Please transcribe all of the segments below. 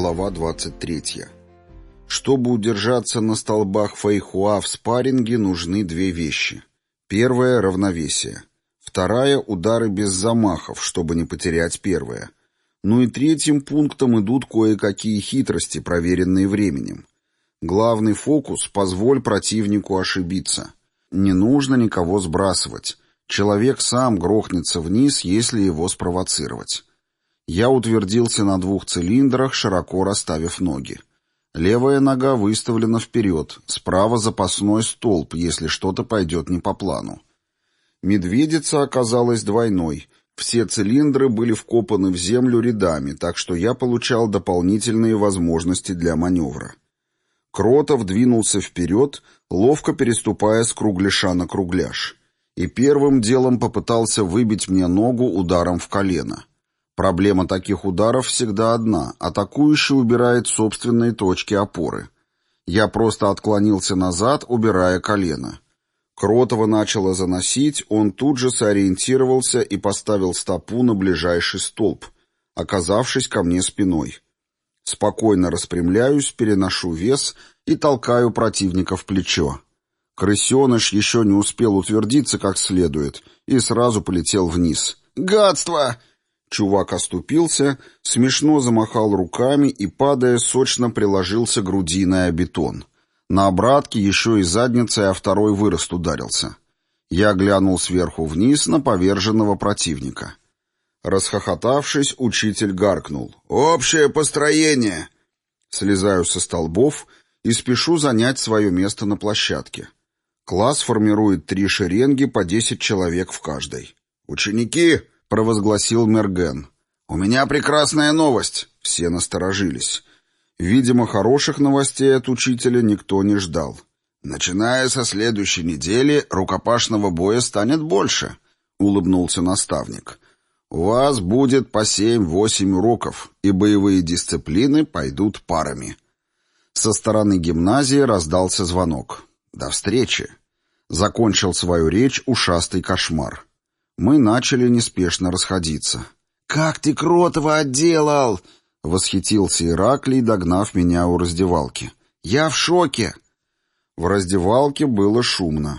Глава 23. Чтобы удержаться на столбах фэйхуа в спарринге, нужны две вещи. Первая — равновесие. Вторая — удары без замахов, чтобы не потерять первое. Ну и третьим пунктом идут кое-какие хитрости, проверенные временем. Главный фокус — позволь противнику ошибиться. Не нужно никого сбрасывать. Человек сам грохнется вниз, если его спровоцировать. Я утвердился на 2 цилиндрах, широко расставив ноги. Левая нога выставлена вперед, справа запасной столб, если что-то пойдет не по плану. Медведица оказалась двойной. Все цилиндры были вкопаны в землю рядами, так что я получал дополнительные возможности для маневра. Кротов двинулся вперед, ловко переступая с кругляша на кругляш. И первым делом попытался выбить мне ногу ударом в колено. Проблема таких ударов всегда одна — атакующий убирает собственные точки опоры. Я просто отклонился назад, убирая колено. Кротова начало заносить, он тут же сориентировался и поставил стопу на ближайший столб, оказавшись ко мне спиной. Спокойно распрямляюсь, переношу вес и толкаю противника в плечо. Крысеныш еще не успел утвердиться как следует и сразу полетел вниз. «Гадство!» Чувак оступился, смешно замахал руками и, падая, сочно приложился грудиной о бетон. На обратке еще и задницей о второй вырост ударился. Я глянул сверху вниз на поверженного противника. Расхохотавшись, учитель гаркнул: «Общее построение!» Слезаю со столбов и спешу занять свое место на площадке. Класс формирует 3 шеренги по 10 человек в каждой. «Ученики!» — провозгласил Мерген. «У меня прекрасная новость!» Все насторожились. Видимо, хороших новостей от учителя никто не ждал. «Начиная со следующей недели рукопашного боя станет больше», — улыбнулся наставник. «У вас будет по 7-8 уроков, и боевые дисциплины пойдут парами». Со стороны гимназии раздался звонок. «До встречи!» Закончил свою речь ушастый кошмар. Мы начали неспешно расходиться. «Как ты Кротова отделал!» — восхитился Ираклий, догнав меня у раздевалки. «Я в шоке!» В раздевалке было шумно.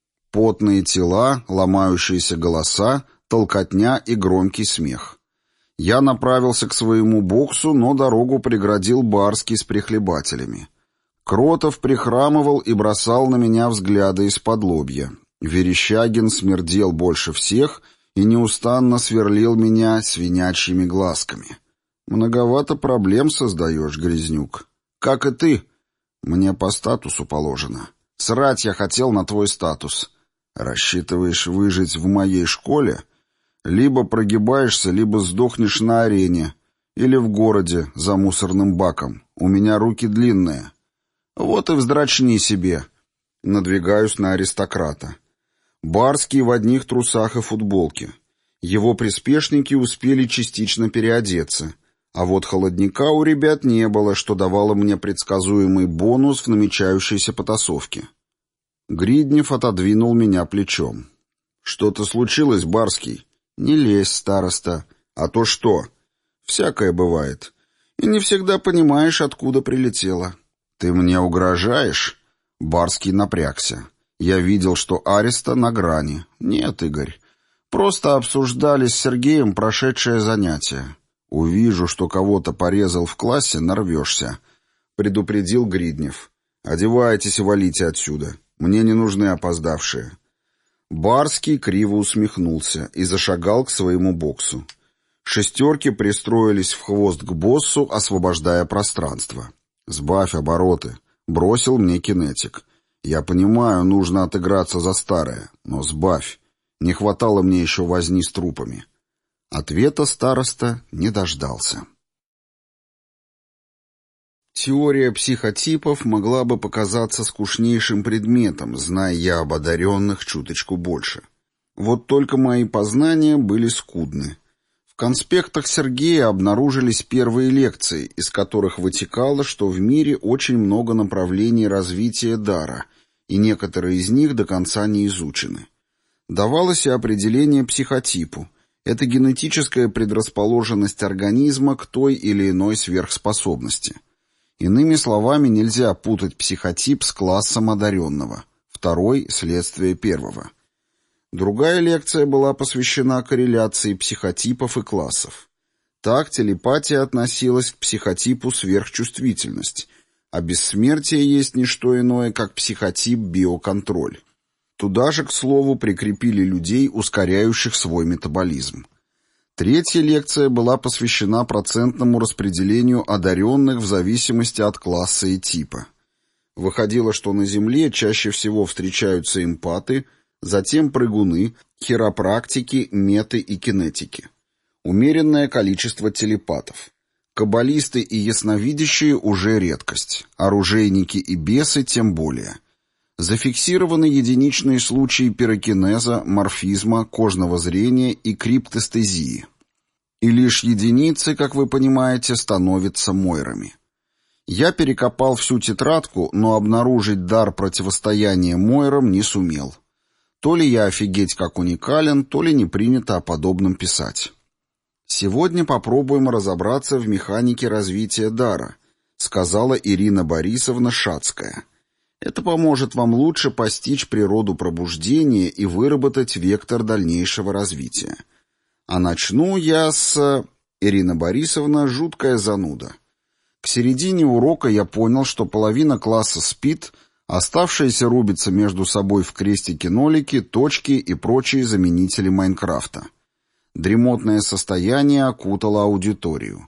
Потные тела, ломающиеся голоса, толкотня и громкий смех. Я направился к своему боксу, но дорогу преградил Барский с прихлебателями. Кротов прихрамывал и бросал на меня взгляды из-под лобья. Верещагин смердел больше всех и неустанно сверлил меня свинячьими глазками. «Многовато проблем создаешь, грязнюк. Как и ты. Мне по статусу положено. Срать я хотел на твой статус. Рассчитываешь выжить в моей школе? Либо прогибаешься, либо сдохнешь на арене. Или в городе, за мусорным баком. У меня руки длинные. Вот и вздрачни себе». Надвигаюсь на аристократа. Барский в одних трусах и футболке. Его приспешники успели частично переодеться. А вот холодника у ребят не было, что давало мне предсказуемый бонус в намечающейся потасовке. Гриднев отодвинул меня плечом. «Что-то случилось, Барский?» «Не лезь, староста». «А то что?» «Всякое бывает. И не всегда понимаешь, откуда прилетело». «Ты мне угрожаешь?» Барский напрягся. Я видел, что Ариста на грани. «Нет, Игорь. Просто обсуждали с Сергеем прошедшее занятие. Увижу, что кого-то порезал в классе, нарвешься», — предупредил Гриднев. «Одевайтесь и валите отсюда. Мне не нужны опоздавшие». Барский криво усмехнулся и зашагал к своему боксу. Шестерки пристроились в хвост к боссу, освобождая пространство. «Сбавь обороты», — бросил мне кинетик. «Я понимаю, нужно отыграться за старое, но сбавь. Не хватало мне еще возни с трупами». Ответа староста не дождался. Теория психотипов могла бы показаться скучнейшим предметом, зная я об одаренных чуточку больше. Вот только мои познания были скудны. В конспектах Сергея обнаружились первые лекции, из которых вытекало, что в мире очень много направлений развития дара, и некоторые из них до конца не изучены. Давалось и определение психотипу. Это генетическая предрасположенность организма к той или иной сверхспособности. Иными словами, нельзя путать психотип с классом одаренного. Второй – следствие первого. Другая лекция была посвящена корреляции психотипов и классов. Так телепатия относилась к психотипу сверхчувствительность, а бессмертие есть не что иное, как психотип биоконтроль. Туда же, к слову, прикрепили людей, ускоряющих свой метаболизм. Третья лекция была посвящена процентному распределению одаренных в зависимости от класса и типа. Выходило, что на Земле чаще всего встречаются эмпаты, затем прыгуны, хиропрактики, меты и кинетики. Умеренное количество телепатов. Каббалисты и ясновидящие уже редкость, оружейники и бесы тем более. Зафиксированы единичные случаи пирокинеза, морфизма, кожного зрения и криптестезии. И лишь единицы, как вы понимаете, становятся мойрами. Я перекопал всю тетрадку, но обнаружить дар противостояния мойрам не сумел. То ли я офигеть как уникален, то ли не принято о подобном писать. «Сегодня попробуем разобраться в механике развития дара», сказала Ирина Борисовна Шацкая. Это поможет вам лучше постичь природу пробуждения и выработать вектор дальнейшего развития. А начну я с... Ирина Борисовна — жуткая зануда. К середине урока я понял, что половина класса спит, оставшиеся рубятся между собой в крестики-нолики, точки и прочие заменители Майнкрафта. Дремотное состояние окутало аудиторию.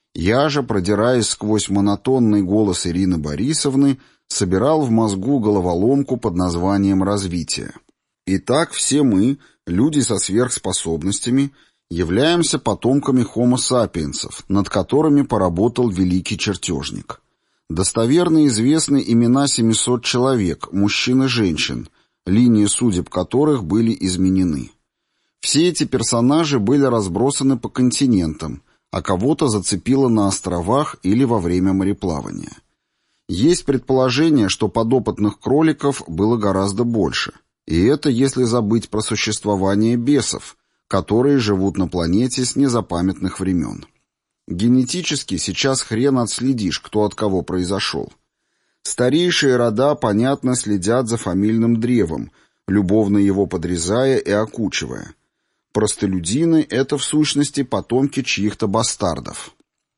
Я же, продираясь сквозь монотонный голос Ирины Борисовны, собирал в мозгу головоломку под названием «развитие». Итак, все мы, люди со сверхспособностями, являемся потомками хомо сапиенсов, над которыми поработал великий чертежник. Достоверно известны имена 700 человек, мужчин и женщин, линии судеб которых были изменены. Все эти персонажи были разбросаны по континентам, а кого-то зацепило на островах или во время мореплавания. Есть предположение, что подопытных кроликов было гораздо больше. И это если забыть про существование бесов, которые живут на планете с незапамятных времен. Генетически сейчас хрен отследишь, кто от кого произошел. Старейшие рода, понятно, следят за фамильным древом, любовно его подрезая и окучивая. Простолюдины — это в сущности потомки чьих-то бастардов.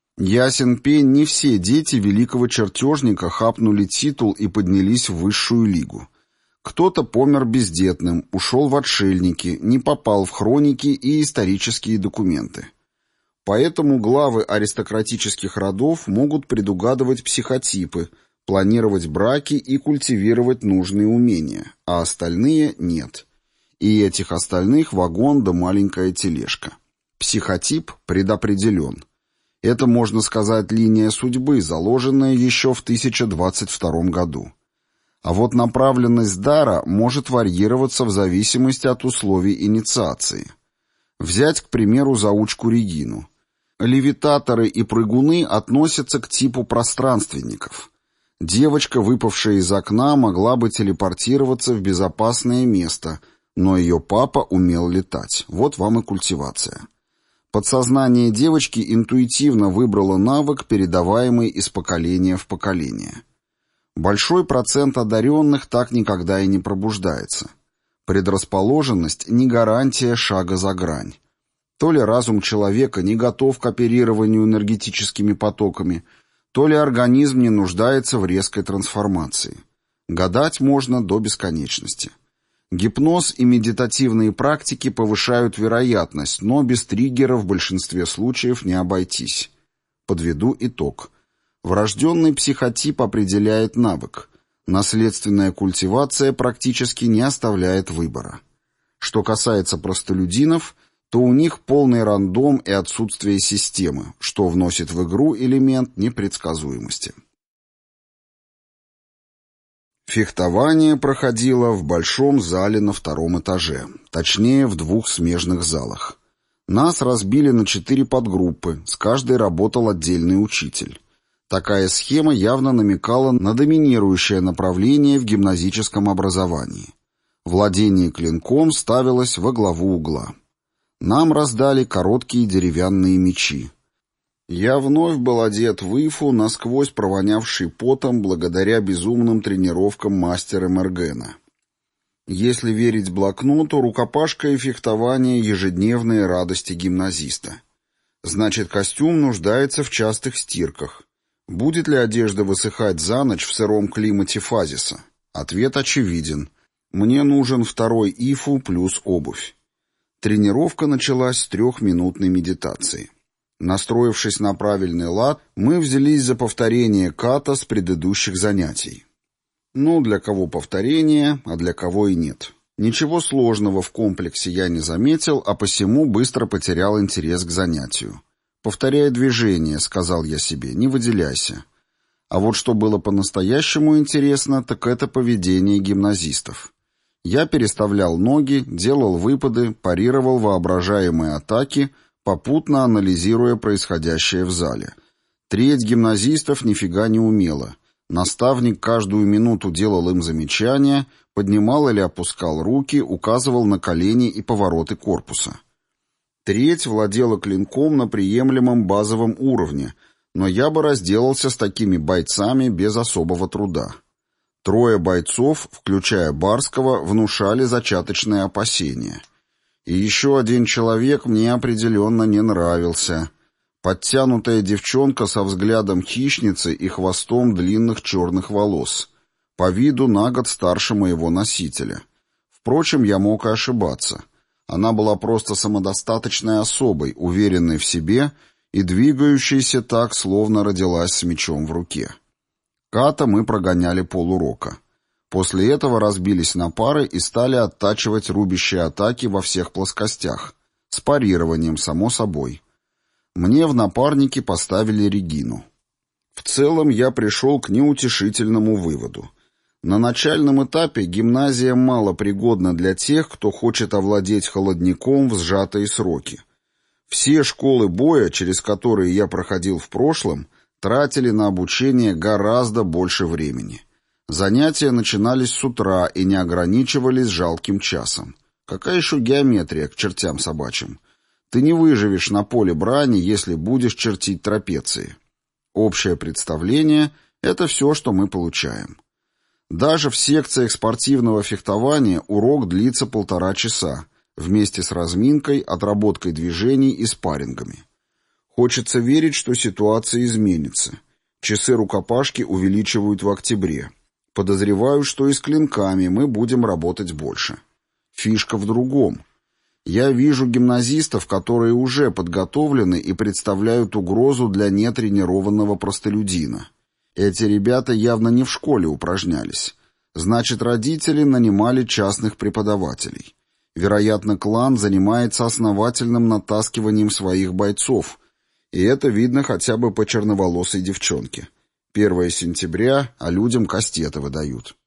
Ясен пень, не все дети великого чертежника хапнули титул и поднялись в высшую лигу. Кто-то помер бездетным, ушел в отшельники, не попал в хроники и исторические документы. Поэтому главы аристократических родов могут предугадывать психотипы, планировать браки и культивировать нужные умения, а остальные нет. И этих остальных вагон да маленькая тележка. Психотип предопределен. Это, можно сказать, линия судьбы, заложенная еще в 1022 году. А вот направленность дара может варьироваться в зависимости от условий инициации. Взять, к примеру, заучку Регину. Левитаторы и прыгуны относятся к типу пространственников. Девочка, выпавшая из окна, могла бы телепортироваться в безопасное место, но ее папа умел летать. Вот вам и культивация. Подсознание девочки интуитивно выбрало навык, передаваемый из поколения в поколение. Большой процент одаренных так никогда и не пробуждается. Предрасположенность – не гарантия шага за грань. То ли разум человека не готов к оперированию энергетическими потоками, то ли организм не нуждается в резкой трансформации. Гадать можно до бесконечности. Гипноз и медитативные практики повышают вероятность, но без триггера в большинстве случаев не обойтись. Подведу итог. Врожденный психотип определяет навык. Наследственная культивация практически не оставляет выбора. Что касается простолюдинов, то у них полный рандом и отсутствие системы, что вносит в игру элемент непредсказуемости. Фехтование проходило в большом зале на 2-м этаже, точнее в 2 смежных залах. Нас разбили на 4 подгруппы, с каждой работал отдельный учитель. Такая схема явно намекала на доминирующее направление в гимназическом образовании. Владение клинком ставилось во главу угла. Нам раздали короткие деревянные мечи. Я вновь был одет в ифу, насквозь провонявший потом благодаря безумным тренировкам мастера Мергена. Если верить блокноту, рукопашка и фехтование — ежедневные радости гимназиста. Значит, костюм нуждается в частых стирках. Будет ли одежда высыхать за ночь в сыром климате фазиса? Ответ очевиден. Мне нужен второй ифу плюс обувь. Тренировка началась с 3-минутной медитации. Настроившись на правильный лад, мы взялись за повторение ката с предыдущих занятий. Ну, для кого повторение, а для кого и нет. Ничего сложного в комплексе я не заметил, а посему быстро потерял интерес к занятию. «Повторяй движение», — сказал я себе, — «не выделяйся». А вот что было по-настоящему интересно, так это поведение гимназистов. Я переставлял ноги, делал выпады, парировал воображаемые атаки, попутно анализируя происходящее в зале. Треть гимназистов нифига не умела. Наставник каждую минуту делал им замечания, поднимал или опускал руки, указывал на колени и повороты корпуса. Треть владела клинком на приемлемом базовом уровне, но я бы разделался с такими бойцами без особого труда. 3 бойцов, включая Барского, внушали зачаточные опасения. И еще 1 человек мне определенно не нравился. Подтянутая девчонка со взглядом хищницы и хвостом длинных черных волос. По виду на год старше моего носителя. Впрочем, я мог и ошибаться. Она была просто самодостаточной особой, уверенной в себе и двигающейся так, словно родилась с мечом в руке. Ката мы прогоняли полурока. После этого разбились на пары и стали оттачивать рубящие атаки во всех плоскостях. С парированием, само собой. Мне в напарники поставили Регину. В целом я пришел к неутешительному выводу. На начальном этапе гимназия мало пригодна для тех, кто хочет овладеть холодником в сжатые сроки. Все школы боя, через которые я проходил в прошлом, тратили на обучение гораздо больше времени. Занятия начинались с утра и не ограничивались жалким часом. Какая еще геометрия к чертям собачьим? Ты не выживешь на поле брани, если будешь чертить трапеции. Общее представление — это все, что мы получаем. Даже в секциях спортивного фехтования урок длится 1,5 часа, вместе с разминкой, отработкой движений и спаррингами. Хочется верить, что ситуация изменится. Часы рукопашки увеличивают в октябре. Подозреваю, что и с клинками мы будем работать больше. Фишка в другом. Я вижу гимназистов, которые уже подготовлены и представляют угрозу для нетренированного простолюдина. Эти ребята явно не в школе упражнялись. Значит, родители нанимали частных преподавателей. Вероятно, клан занимается основательным натаскиванием своих бойцов, и это видно хотя бы по черноволосой девчонке. 1 сентября, а людям кастеты выдают.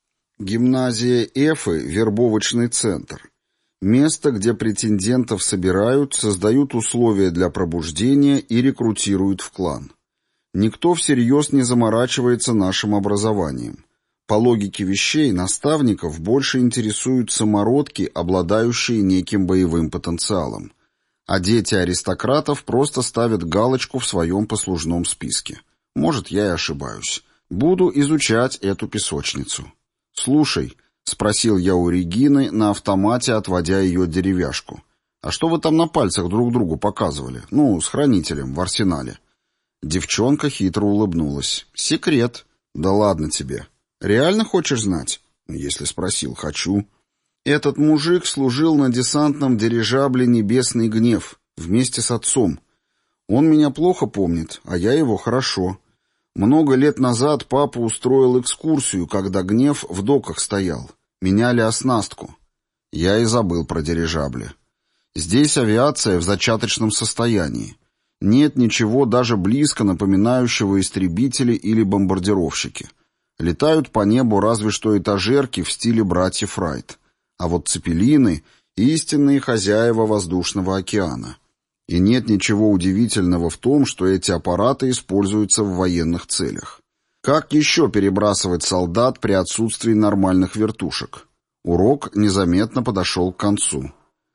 Гимназия Эфы — вербовочный центр. Место, где претендентов собирают, создают условия для пробуждения и рекрутируют в клан. Никто всерьез не заморачивается нашим образованием. По логике вещей, наставников больше интересуют самородки, обладающие неким боевым потенциалом. А дети аристократов просто ставят галочку в своем послужном списке. Может, я и ошибаюсь. Буду изучать эту песочницу. «Слушай», — спросил я у Регины, на автомате отводя ее деревяшку, «а что вы там на пальцах друг другу показывали? Ну, с хранителем в арсенале». Девчонка хитро улыбнулась. «Секрет». «Да ладно тебе. Реально хочешь знать?» «Если спросил, хочу». Этот мужик служил на десантном дирижабле «Небесный гнев» вместе с отцом. Он меня плохо помнит, а я его хорошо. Много лет назад папа устроил экскурсию, когда «Гнев» в доках стоял. Меняли оснастку. Я и забыл про дирижабли. Здесь авиация в зачаточном состоянии. Нет ничего даже близко напоминающего истребители или бомбардировщики. Летают по небу разве что этажерки в стиле братьев Райт. А вот цепелины — истинные хозяева воздушного океана. И нет ничего удивительного в том, что эти аппараты используются в военных целях. Как еще перебрасывать солдат при отсутствии нормальных вертушек? Урок незаметно подошел к концу.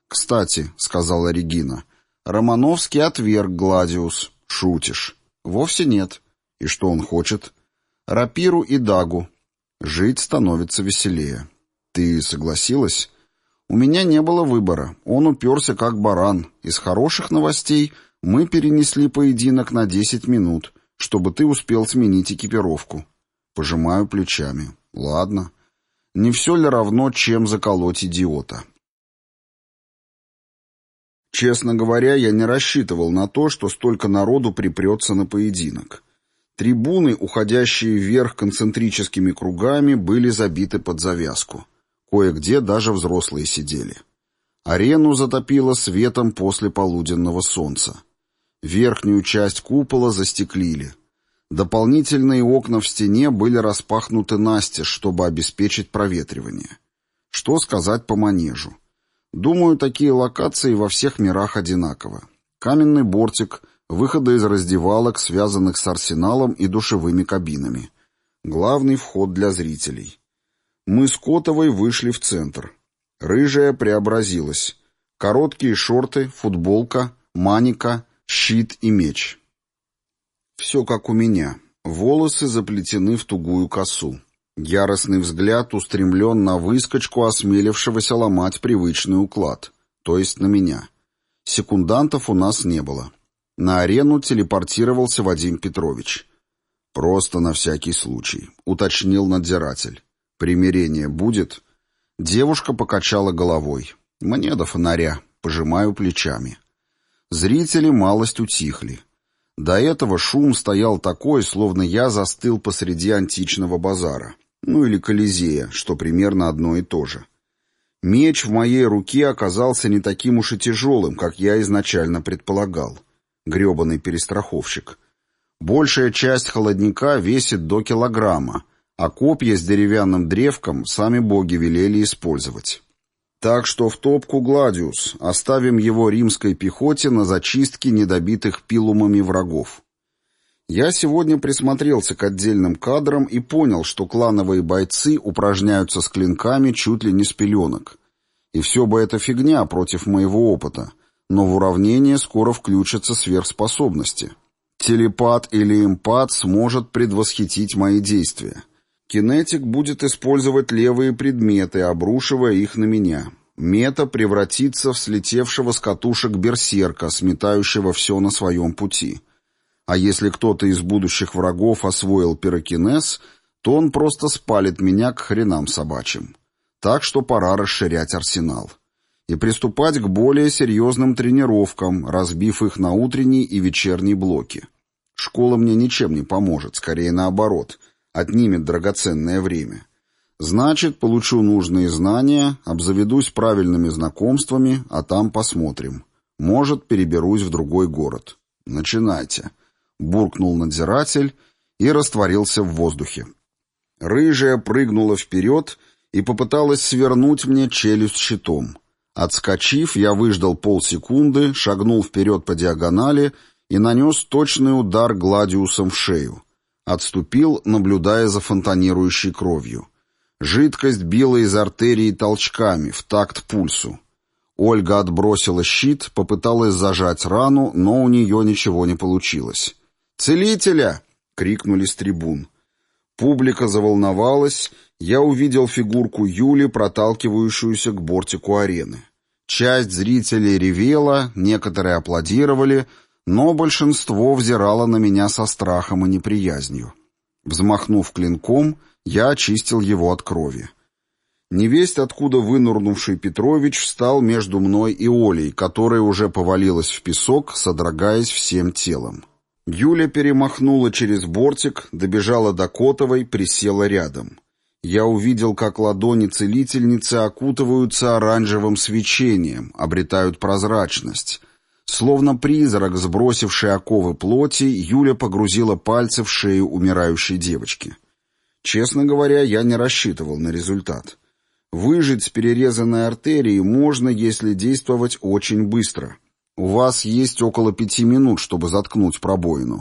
«Кстати», — сказала Регина, — «Романовский отверг Гладиус». «Шутишь?» «Вовсе нет». «И что он хочет?» «Рапиру и дагу». «Жить становится веселее». «Ты согласилась?» «У меня не было выбора. Он уперся как баран. Из хороших новостей мы перенесли поединок на 10 минут, чтобы ты успел сменить экипировку». Пожимаю плечами. «Ладно. Не все ли равно, чем заколоть идиота?» Честно говоря, я не рассчитывал на то, что столько народу припрется на поединок. Трибуны, уходящие вверх концентрическими кругами, были забиты под завязку. Кое-где даже взрослые сидели. Арену затопило светом после полуденного солнца. Верхнюю часть купола застеклили. Дополнительные окна в стене были распахнуты настежь, чтобы обеспечить проветривание. Что сказать по манежу? Думаю, такие локации во всех мирах одинаково. Каменный бортик, выходы из раздевалок, связанных с арсеналом и душевыми кабинами. Главный вход для зрителей. Мы с Котовой вышли в центр. Рыжая преобразилась. Короткие шорты, футболка, маника, щит и меч. Все как у меня. Волосы заплетены в тугую косу. Яростный взгляд устремлен на выскочку, осмелившегося ломать привычный уклад, то есть на меня. Секундантов у нас не было. На арену телепортировался Вадим Петрович. «Просто на всякий случай», — уточнил надзиратель. «Примирение будет?» Девушка покачала головой. «Мне до фонаря», — пожимаю плечами. Зрители малость утихли. До этого шум стоял такой, словно я застыл посреди античного базара. Ну или Колизея, что примерно одно и то же. Меч в моей руке оказался не таким уж и тяжелым, как я изначально предполагал. Грёбаный перестраховщик. Большая часть холодника весит до килограмма, а копья с деревянным древком сами боги велели использовать. Так что в топку Гладиус, оставим его римской пехоте на зачистке недобитых пилумами врагов. Я сегодня присмотрелся к отдельным кадрам и понял, что клановые бойцы упражняются с клинками чуть ли не с пеленок. И все бы это фигня против моего опыта, но в уравнение скоро включатся сверхспособности. Телепат или эмпат сможет предвосхитить мои действия. Кинетик будет использовать левые предметы, обрушивая их на меня. Мета превратится в слетевшего с катушек берсерка, сметающего все на своем пути. А если кто-то из будущих врагов освоил пирокинез, то он просто спалит меня к хренам собачьим. Так что пора расширять арсенал. И приступать к более серьезным тренировкам, разбив их на утренний и вечерний блоки. Школа мне ничем не поможет, скорее наоборот, отнимет драгоценное время. Значит, получу нужные знания, обзаведусь правильными знакомствами, а там посмотрим. Может, переберусь в другой город. Начинайте. Буркнул надзиратель и растворился в воздухе. Рыжая прыгнула вперед и попыталась свернуть мне челюсть щитом. Отскочив, я выждал полсекунды, шагнул вперед по диагонали и нанес точный удар Гладиусом в шею. Отступил, наблюдая за фонтанирующей кровью. Жидкость била из артерий толчками, в такт пульсу. Ольга отбросила щит, попыталась зажать рану, но у нее ничего не получилось. «Целителя!» — крикнули с трибун. Публика заволновалась, я увидел фигурку Юли, проталкивающуюся к бортику арены. Часть зрителей ревела, некоторые аплодировали, но большинство взирало на меня со страхом и неприязнью. Взмахнув клинком, я очистил его от крови. Невесть, откуда вынурнувший Петрович, встал между мной и Олей, которая уже повалилась в песок, содрогаясь всем телом. Юля перемахнула через бортик, добежала до Котовой, присела рядом. Я увидел, как ладони целительницы окутываются оранжевым свечением, обретают прозрачность. Словно призрак, сбросивший оковы плоти, Юля погрузила пальцы в шею умирающей девочки. Честно говоря, я не рассчитывал на результат. Выжить с перерезанной артерией можно, если действовать очень быстро. У вас есть около 5 минут, чтобы заткнуть пробоину.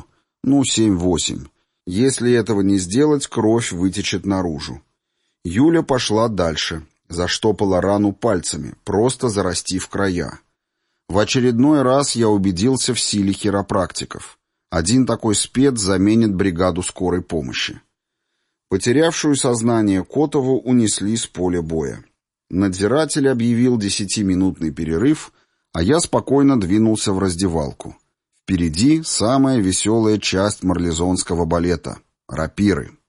7-8. Если этого не сделать, кровь вытечет наружу. Юля пошла дальше. Заштопала рану пальцами, просто зарастив края. В очередной раз я убедился в силе хиропрактиков. Один такой спец заменит бригаду скорой помощи. Потерявшую сознание Котову унесли с поля боя. Надзиратель объявил 10-минутный перерыв, а я спокойно двинулся в раздевалку. Впереди самая веселая часть марлезонского балета — рапиры.